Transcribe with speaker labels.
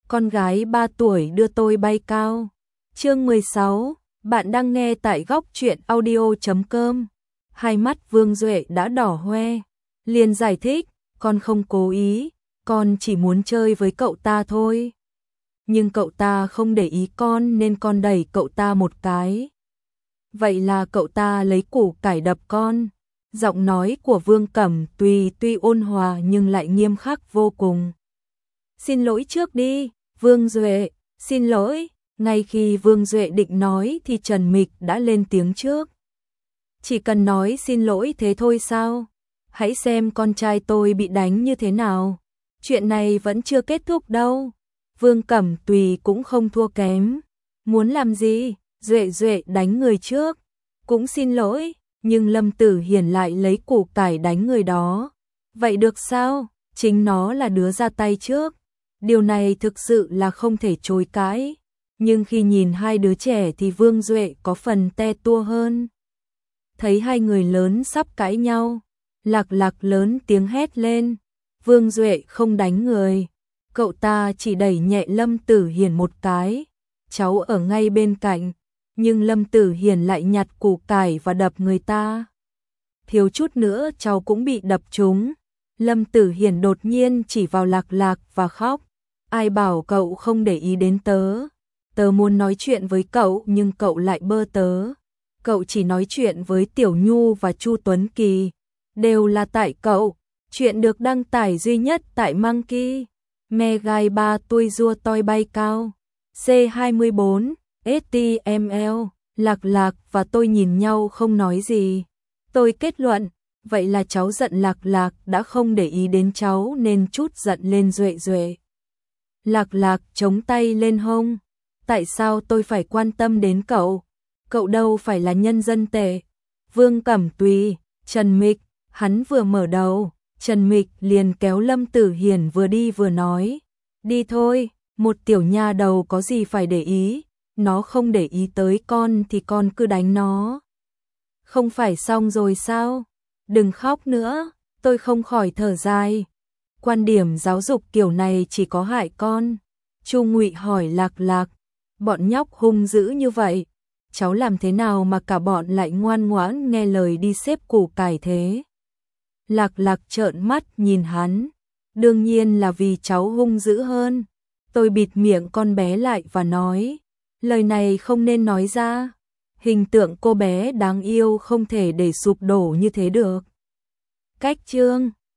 Speaker 1: con gái 3 tuổi đưa tôi bay cao. Chương 16, bạn đang nghe tại góc truyện audio.com. Hai mắt Vương Duệ đã đỏ hoe, liền giải thích, con không cố ý, con chỉ muốn chơi với cậu ta thôi. Nhưng cậu ta không để ý con nên con đẩy cậu ta một cái. Vậy là cậu ta lấy củ cải đập con. Giọng nói của Vương Cẩm tuy ôn hòa nhưng lại nghiêm khắc vô cùng. Xin lỗi trước đi, Vương Duệ, xin lỗi. Ngay khi Vương Duệ định nói thì Trần Mịch đã lên tiếng trước. Chỉ cần nói xin lỗi thế thôi sao? Hãy xem con trai tôi bị đánh như thế nào. Chuyện này vẫn chưa kết thúc đâu. Vương Cẩm Tùy cũng không thua kém. Muốn làm gì? Duệ đánh người trước. Cũng xin lỗi, nhưng Lâm Tử Hiển lại lấy củ cải đánh người đó. Vậy được sao? Chính nó là đứa ra tay trước. Điều này thực sự là không thể chối cãi. Nhưng khi nhìn hai đứa trẻ thì Vương Duệ có phần te tua hơn. Thấy hai người lớn sắp cãi nhau, Lạc Lạc lớn tiếng hét lên. Vương Duệ không đánh người. Cậu ta chỉ đẩy nhẹ Lâm Tử Hiển một cái. Cháu ở ngay bên cạnh. Nhưng Lâm Tử Hiển lại nhặt củ cải và đập người ta. Thiếu chút nữa cháu cũng bị đập trúng. Lâm Tử Hiển đột nhiên chỉ vào Lạc Lạc và khóc. Ai bảo cậu không để ý đến tớ? Tớ muốn nói chuyện với cậu nhưng cậu lại bơ tớ. Cậu chỉ nói chuyện với Tiểu Nhu và Chu Tuấn Kỳ. Đều là tại cậu. Chuyện được đăng tải duy nhất tại Monkey. Me gai 3 tôi rua toi bay cao. C24, HTML, Lạc Lạc và tôi nhìn nhau không nói gì. Tôi kết luận, vậy là cháu giận Lạc Lạc đã không để ý đến cháu nên chút giận lên Duệ. Lạc Lạc chống tay lên hông. Tại sao tôi phải quan tâm đến cậu? Cậu đâu phải là nhân dân tệ. Vương Cẩm Tùy, Trần Mịch, hắn vừa mở đầu. Trần Mịch liền kéo Lâm Tử Hiển vừa đi vừa nói. Đi thôi, một tiểu nha đầu có gì phải để ý. Nó không để ý tới con thì con cứ đánh nó. Không phải xong rồi sao? Đừng khóc nữa, tôi không khỏi thở dài. Quan điểm giáo dục kiểu này chỉ có hại con. Chu Ngụy hỏi Lạc Lạc. Bọn nhóc hung dữ như vậy. Cháu làm thế nào mà cả bọn lại ngoan ngoãn nghe lời đi xếp củ cải thế? Lạc Lạc trợn mắt nhìn hắn. Đương nhiên là vì cháu hung dữ hơn. Tôi bịt miệng con bé lại và nói. Lời này không nên nói ra. Hình tượng cô bé đáng yêu không thể để sụp đổ như thế được. Cách chương